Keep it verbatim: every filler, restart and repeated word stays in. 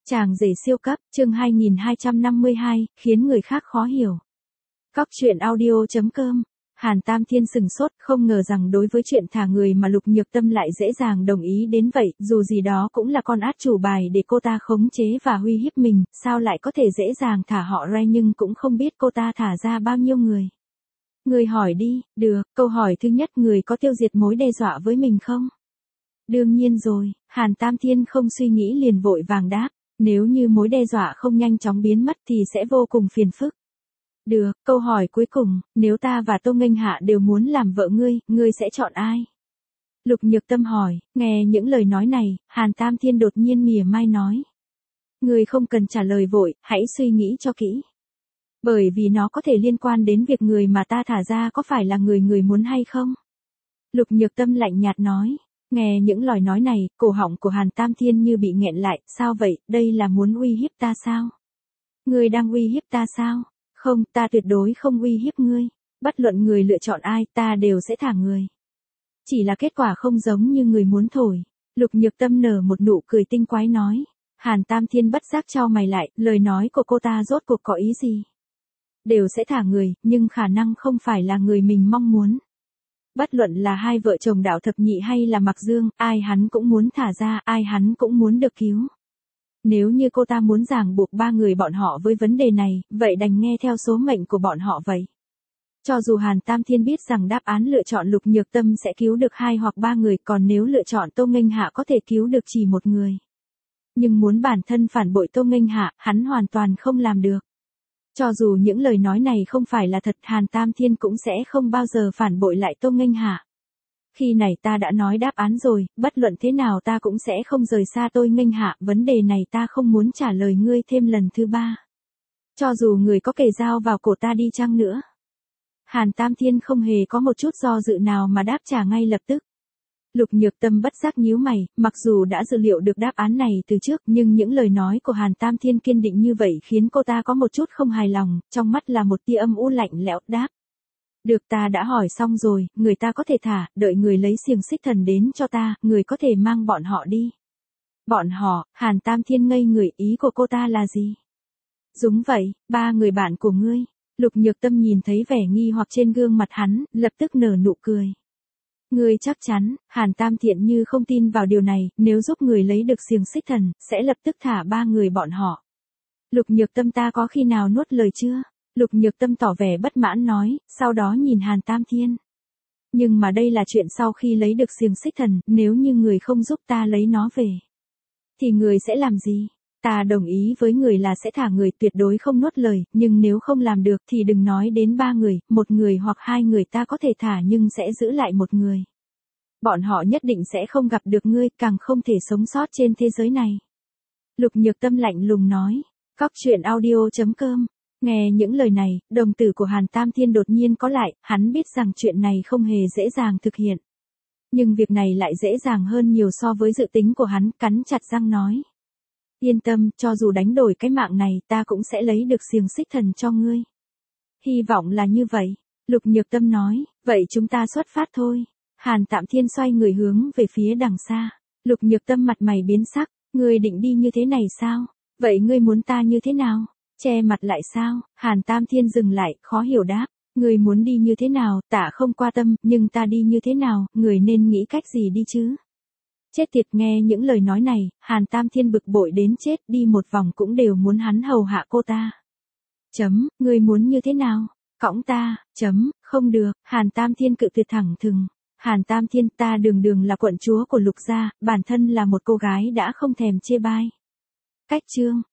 Chàng rể siêu cấp, chương hai nghìn hai trăm năm mươi hai, khiến người khác khó hiểu. Cóc truyện audio chấm com. Hàn Tam Thiên sừng sốt, không ngờ rằng đối với chuyện thả người mà Lục Nhược Tâm lại dễ dàng đồng ý đến vậy, dù gì đó cũng là con át chủ bài để cô ta khống chế và uy hiếp mình, sao lại có thể dễ dàng thả họ ra, nhưng cũng không biết cô ta thả ra bao nhiêu người. Người hỏi đi, được, câu hỏi thứ nhất, người có tiêu diệt mối đe dọa với mình không? Đương nhiên rồi, Hàn Tam Thiên không suy nghĩ liền vội vàng đáp. Nếu như mối đe dọa không nhanh chóng biến mất thì sẽ vô cùng phiền phức. Được, câu hỏi cuối cùng, nếu ta và Tô Nghênh Hạ đều muốn làm vợ ngươi, ngươi sẽ chọn ai? Lục Nhược Tâm hỏi, nghe những lời nói này, Hàn Tam Thiên đột nhiên mỉa mai nói. Ngươi không cần trả lời vội, hãy suy nghĩ cho kỹ. Bởi vì nó có thể liên quan đến việc người mà ta thả ra có phải là người người muốn hay không? Lục Nhược Tâm lạnh nhạt nói. Nghe những lời nói này, cổ họng của Hàn Tam Thiên như bị nghẹn lại, sao vậy, đây là muốn uy hiếp ta sao? Ngươi đang uy hiếp ta sao? Không, ta tuyệt đối không uy hiếp ngươi. Bất luận người lựa chọn ai, ta đều sẽ thả người. Chỉ là kết quả không giống như người muốn thổi. Lục Nhược Tâm nở một nụ cười tinh quái nói. Hàn Tam Thiên bất giác chau mày lại, lời nói của cô ta rốt cuộc có ý gì? Đều sẽ thả người, nhưng khả năng không phải là người mình mong muốn. Bất luận là hai vợ chồng Đạo Thập Nhị hay là Mạc Dương, ai hắn cũng muốn thả ra, ai hắn cũng muốn được cứu. Nếu như cô ta muốn ràng buộc ba người bọn họ với vấn đề này, vậy đành nghe theo số mệnh của bọn họ vậy. Cho dù Hàn Tam Thiên biết rằng đáp án lựa chọn Lục Nhược Tâm sẽ cứu được hai hoặc ba người, còn nếu lựa chọn Tô Nghênh Hạ có thể cứu được chỉ một người. Nhưng muốn bản thân phản bội Tô Nghênh Hạ, hắn hoàn toàn không làm được. Cho dù những lời nói này không phải là thật, Hàn Tam Thiên cũng sẽ không bao giờ phản bội lại Tô Nghênh Hạ. Khi này ta đã nói đáp án rồi, bất luận thế nào ta cũng sẽ không rời xa Tô Nghênh Hạ, vấn đề này ta không muốn trả lời ngươi thêm lần thứ ba. Cho dù người có kề dao vào cổ ta đi chăng nữa. Hàn Tam Thiên không hề có một chút do dự nào mà đáp trả ngay lập tức. Lục Nhược Tâm bất giác nhíu mày, mặc dù đã dự liệu được đáp án này từ trước, nhưng những lời nói của Hàn Tam Thiên kiên định như vậy khiến cô ta có một chút không hài lòng, trong mắt là một tia âm u lạnh lẽo, đáp. Được, ta đã hỏi xong rồi, người ta có thể thả, đợi người lấy xiềng xích thần đến cho ta, người có thể mang bọn họ đi. Bọn họ, Hàn Tam Thiên ngây người, ý của cô ta là gì? Đúng vậy, ba người bạn của ngươi. Lục Nhược Tâm nhìn thấy vẻ nghi hoặc trên gương mặt hắn, lập tức nở nụ cười. Ngươi chắc chắn, Hàn Tam Thiện như không tin vào điều này, nếu giúp người lấy được xiềng xích thần, sẽ lập tức thả ba người bọn họ. Lục Nhược Tâm, ta có khi nào nuốt lời chưa? Lục Nhược Tâm tỏ vẻ bất mãn nói, sau đó nhìn Hàn Tam Thiên. Nhưng mà đây là chuyện sau khi lấy được xiềng xích thần, nếu như người không giúp ta lấy nó về. Thì người sẽ làm gì? Ta đồng ý với người là sẽ thả người, tuyệt đối không nuốt lời, nhưng nếu không làm được thì đừng nói đến ba người, một người hoặc hai người ta có thể thả nhưng sẽ giữ lại một người. Bọn họ nhất định sẽ không gặp được ngươi, càng không thể sống sót trên thế giới này. Lục Nhược Tâm lạnh lùng nói. Cóc truyện audio chấm com. Nghe những lời này, đồng tử của Hàn Tam Thiên đột nhiên có lại, hắn biết rằng chuyện này không hề dễ dàng thực hiện. Nhưng việc này lại dễ dàng hơn nhiều so với dự tính của hắn, cắn chặt răng nói. Yên tâm, cho dù đánh đổi cái mạng này, ta cũng sẽ lấy được xiềng xích thần cho ngươi. Hy vọng là như vậy. Lục Nhược Tâm nói, vậy chúng ta xuất phát thôi. Hàn Tam Thiên xoay người hướng về phía đằng xa. Lục Nhược Tâm mặt mày biến sắc, ngươi định đi như thế này sao? Vậy ngươi muốn ta như thế nào? Che mặt lại sao? Hàn Tam Thiên dừng lại, khó hiểu đáp. Ngươi muốn đi như thế nào, ta không quan tâm, nhưng ta đi như thế nào, người nên nghĩ cách gì đi chứ? Chết tiệt, nghe những lời nói này, Hàn Tam Thiên bực bội đến chết, đi một vòng cũng đều muốn hắn hầu hạ cô ta. Chấm, ngươi muốn như thế nào? Cõng ta, chấm, không được, Hàn Tam Thiên cự tuyệt thẳng thừng. Hàn Tam Thiên, ta đường đường là quận chúa của Lục gia, bản thân là một cô gái đã không thèm chê bai. Cách chương.